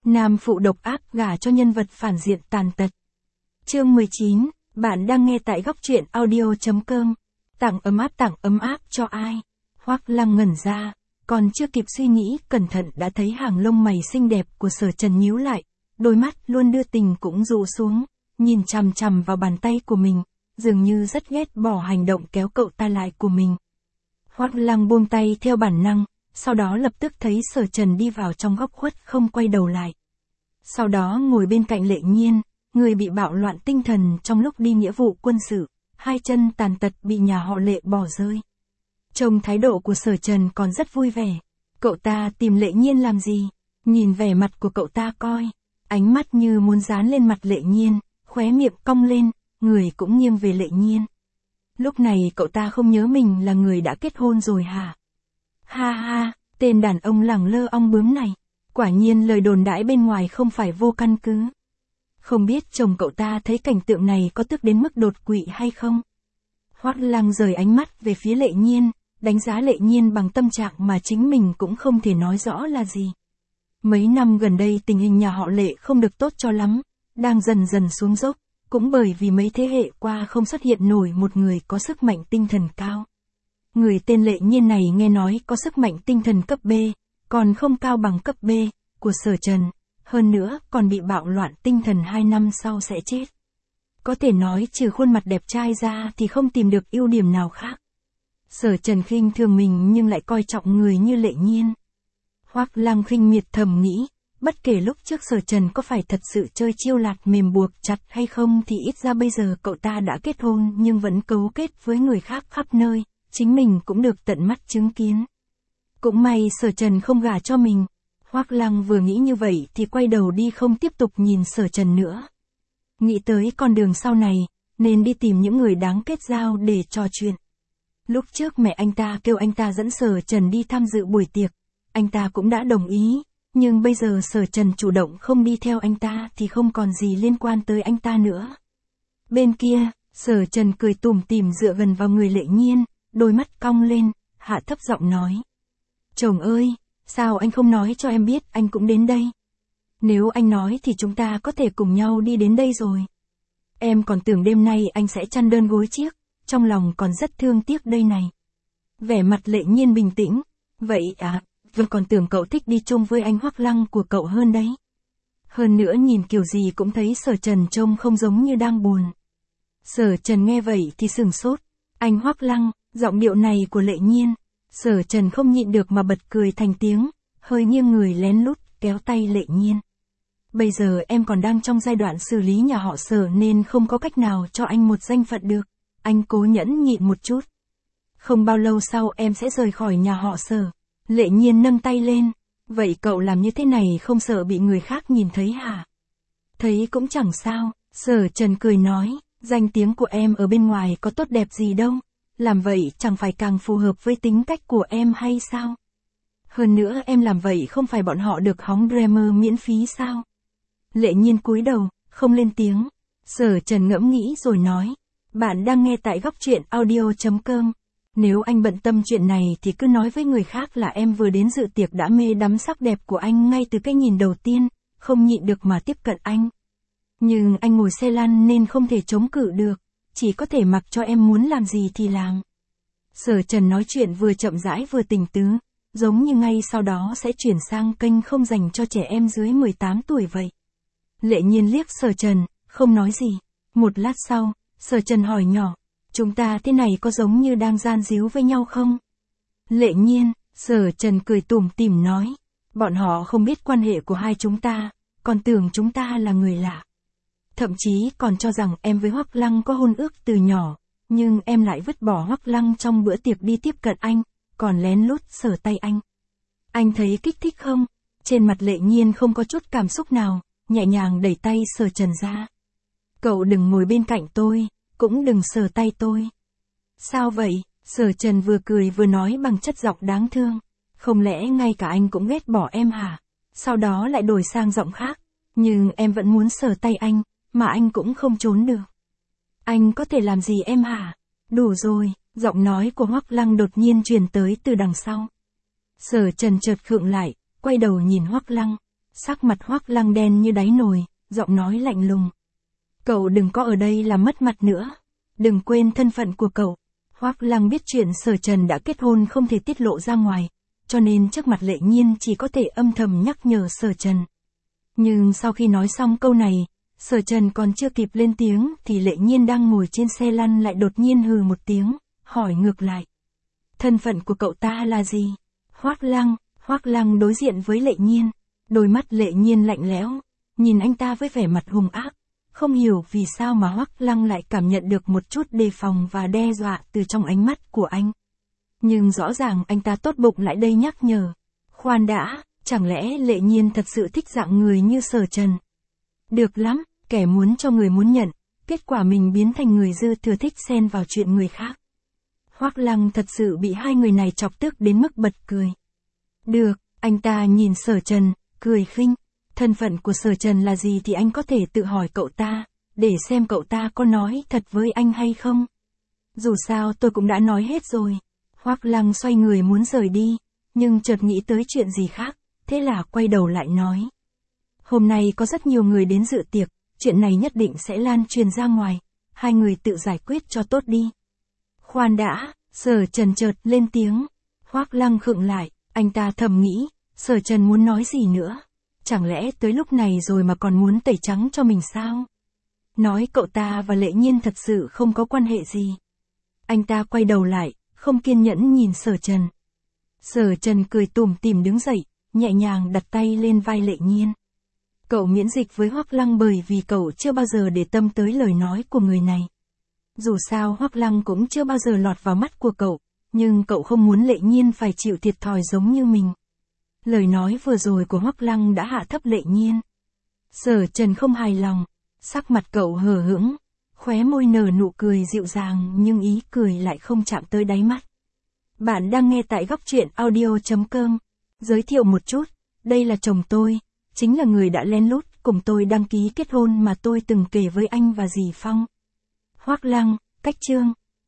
Nam phụ độc ác gả cho nhân vật phản diện tàn tật. Chương 19, bạn đang nghe tại góc truyện audio.com. Tặng ấm áp cho ai? Hoắc Lăng ngẩn ra, còn chưa kịp suy nghĩ cẩn thận đã thấy hàng lông mày xinh đẹp của Sở Trần nhíu lại, đôi mắt luôn đưa tình cũng dụ xuống, nhìn chằm chằm vào bàn tay của mình, dường như rất ghét bỏ hành động kéo cậu ta lại của mình. Hoắc Lăng buông tay theo bản năng, sau đó lập tức thấy Sở Trần đi vào trong góc khuất không quay đầu lại. Sau đó ngồi bên cạnh Lệ Nhiên, người bị bạo loạn tinh thần trong lúc đi nghĩa vụ quân sự, hai chân tàn tật bị nhà họ Lệ bỏ rơi. Trông thái độ của Sở Trần còn rất vui vẻ. Cậu ta tìm Lệ Nhiên làm gì? Nhìn vẻ mặt của cậu ta coi, ánh mắt như muốn dán lên mặt Lệ Nhiên, khóe miệng cong lên, người cũng nghiêng về Lệ Nhiên. Lúc này cậu ta không nhớ mình là người đã kết hôn rồi hả? Ha ha, tên đàn ông lẳng lơ ong bướm này, quả nhiên lời đồn đãi bên ngoài không phải vô căn cứ. Không biết chồng cậu ta thấy cảnh tượng này có tức đến mức đột quỵ hay không? Hoắc Lăng rời ánh mắt về phía Lệ Nhiên, đánh giá Lệ Nhiên bằng tâm trạng mà chính mình cũng không thể nói rõ là gì. Mấy năm gần đây tình hình nhà họ Lệ không được tốt cho lắm, đang dần dần xuống dốc, cũng bởi vì mấy thế hệ qua không xuất hiện nổi một người có sức mạnh tinh thần cao. Người tên Lệ Nhiên này nghe nói có sức mạnh tinh thần cấp B, còn không cao bằng cấp B của Sở Trần, hơn nữa còn bị bạo loạn tinh thần 2 năm sau sẽ chết. Có thể nói trừ khuôn mặt đẹp trai ra thì không tìm được ưu điểm nào khác. Sở Trần khinh thường mình nhưng lại coi trọng người như Lệ Nhiên. Hoắc Lăng khinh miệt thầm nghĩ, bất kể lúc trước Sở Trần có phải thật sự chơi chiêu lạt mềm buộc chặt hay không thì ít ra bây giờ cậu ta đã kết hôn nhưng vẫn cấu kết với người khác khắp nơi, chính mình cũng được tận mắt chứng kiến. Cũng may Sở Trần không gả cho mình. Hoắc Lăng vừa nghĩ như vậy thì quay đầu đi không tiếp tục nhìn Sở Trần nữa. Nghĩ tới con đường sau này, nên đi tìm những người đáng kết giao để trò chuyện. Lúc trước mẹ anh ta kêu anh ta dẫn Sở Trần đi tham dự buổi tiệc, anh ta cũng đã đồng ý, nhưng bây giờ Sở Trần chủ động không đi theo anh ta thì không còn gì liên quan tới anh ta nữa. Bên kia, Sở Trần cười tủm tỉm dựa gần vào người Lệ Nhiên, đôi mắt cong lên, hạ thấp giọng nói. Chồng ơi, sao anh không nói cho em biết anh cũng đến đây? Nếu anh nói thì chúng ta có thể cùng nhau đi đến đây rồi. Em còn tưởng đêm nay anh sẽ chăn đơn gối chiếc, trong lòng còn rất thương tiếc đây này. Vẻ mặt Lệ Nhiên bình tĩnh, vậy à, vừa còn tưởng cậu thích đi chung với anh Hoắc Lăng của cậu hơn đấy. Hơn nữa nhìn kiểu gì cũng thấy Sở Trần trông không giống như đang buồn. Sở Trần nghe vậy thì sửng sốt, anh Hoắc Lăng, giọng điệu này của Lệ Nhiên. Sở Trần không nhịn được mà bật cười thành tiếng, hơi nghiêng người lén lút kéo tay Lệ Nhiên. Bây giờ em còn đang trong giai đoạn xử lý nhà họ Sở nên không có cách nào cho anh một danh phận được. Anh cố nhẫn nhịn một chút. Không bao lâu sau em sẽ rời khỏi nhà họ Sở. Lệ Nhiên nâng tay lên. Vậy cậu làm như thế này không sợ bị người khác nhìn thấy hả? Thấy cũng chẳng sao. Sở Trần cười nói, danh tiếng của em ở bên ngoài có tốt đẹp gì đâu. Làm vậy chẳng phải càng phù hợp với tính cách của em hay sao? Hơn nữa em làm vậy không phải bọn họ được hóng Dreamer miễn phí sao? Lệ Nhiên cúi đầu, không lên tiếng. Sở Trần ngẫm nghĩ rồi nói. Bạn đang nghe tại góc truyện audio.com. Nếu anh bận tâm chuyện này thì cứ nói với người khác là em vừa đến dự tiệc đã mê đắm sắc đẹp của anh ngay từ cái nhìn đầu tiên, không nhịn được mà tiếp cận anh. Nhưng anh ngồi xe lăn nên không thể chống cự được, chỉ có thể mặc cho em muốn làm gì thì làm. Sở Trần nói chuyện vừa chậm rãi vừa tình tứ, giống như ngay sau đó sẽ chuyển sang kênh không dành cho trẻ em dưới 18 tuổi vậy. Lệ Nhiên liếc Sở Trần, không nói gì. Một lát sau, Sở Trần hỏi nhỏ, chúng ta thế này có giống như đang gian díu với nhau không? Lệ Nhiên, Sở Trần cười tủm tỉm nói, bọn họ không biết quan hệ của hai chúng ta, còn tưởng chúng ta là người lạ. Thậm chí còn cho rằng em với Hoắc Lăng có hôn ước từ nhỏ, nhưng em lại vứt bỏ Hoắc Lăng trong bữa tiệc đi tiếp cận anh, còn lén lút sờ tay anh. Anh thấy kích thích không? Trên mặt Lệ Nhiên không có chút cảm xúc nào, nhẹ nhàng đẩy tay Sở Trần ra. Cậu đừng ngồi bên cạnh tôi, cũng đừng sờ tay tôi. Sao vậy? Sở Trần vừa cười vừa nói bằng chất giọng đáng thương. Không lẽ ngay cả anh cũng ghét bỏ em hả? Sau đó lại đổi sang giọng khác. Nhưng em vẫn muốn sờ tay anh, mà anh cũng không trốn được. Anh có thể làm gì em hả? Đủ rồi, giọng nói của Hoắc Lăng đột nhiên truyền tới từ đằng sau. Sở Trần chợt khựng lại, quay đầu nhìn Hoắc Lăng. Sắc mặt Hoắc Lăng đen như đáy nồi, giọng nói lạnh lùng. Cậu đừng có ở đây làm mất mặt nữa. Đừng quên thân phận của cậu. Hoắc Lăng biết chuyện Sở Trần đã kết hôn không thể tiết lộ ra ngoài, cho nên trước mặt Lệ Nhiên chỉ có thể âm thầm nhắc nhở Sở Trần. Nhưng sau khi nói xong câu này, Sở Trần còn chưa kịp lên tiếng thì Lệ Nhiên đang ngồi trên xe lăn lại đột nhiên hừ một tiếng, hỏi ngược lại. Thân phận của cậu ta là gì? Hoắc Lăng đối diện với Lệ Nhiên, đôi mắt Lệ Nhiên lạnh lẽo, nhìn anh ta với vẻ mặt hung ác, không hiểu vì sao mà Hoắc Lăng lại cảm nhận được một chút đề phòng và đe dọa từ trong ánh mắt của anh. Nhưng rõ ràng anh ta tốt bụng lại đây nhắc nhở. Khoan đã, chẳng lẽ Lệ Nhiên thật sự thích dạng người như Sở Trần? Được lắm, kẻ muốn cho người muốn nhận, kết quả mình biến thành người dư thừa thích xen vào chuyện người khác. Hoắc Lăng thật sự bị hai người này chọc tức đến mức bật cười. Được, anh ta nhìn Sở Trần, cười khinh. Thân phận của Sở Trần là gì thì anh có thể tự hỏi cậu ta, để xem cậu ta có nói thật với anh hay không. Dù sao tôi cũng đã nói hết rồi. Hoắc Lăng xoay người muốn rời đi, nhưng chợt nghĩ tới chuyện gì khác, thế là quay đầu lại nói. Hôm nay có rất nhiều người đến dự tiệc, chuyện này nhất định sẽ lan truyền ra ngoài, hai người tự giải quyết cho tốt đi. Khoan đã, Sở Trần chợt lên tiếng. Hoắc Lăng khựng lại, anh ta thầm nghĩ, Sở Trần muốn nói gì nữa? Chẳng lẽ tới lúc này rồi mà còn muốn tẩy trắng cho mình sao? Nói cậu ta và Lệ Nhiên thật sự không có quan hệ gì. Anh ta quay đầu lại, không kiên nhẫn nhìn Sở Trần. Sở Trần cười tủm tỉm đứng dậy, nhẹ nhàng đặt tay lên vai Lệ Nhiên. Cậu miễn dịch với Hoắc Lăng bởi vì cậu chưa bao giờ để tâm tới lời nói của người này. Dù sao Hoắc Lăng cũng chưa bao giờ lọt vào mắt của cậu, nhưng cậu không muốn Lệ Nhiên phải chịu thiệt thòi giống như mình. Lời nói vừa rồi của Hoắc Lăng đã hạ thấp Lệ Nhiên. Sở Trần không hài lòng, sắc mặt cậu hờ hững, khóe môi nở nụ cười dịu dàng nhưng ý cười lại không chạm tới đáy mắt. Bạn đang nghe tại góc truyện audio.com. Giới thiệu một chút, đây là chồng tôi, chính là người đã lén lút cùng tôi đăng ký kết hôn mà tôi từng kể với anh và dì Phong. Hoắc Lăng, cách chương.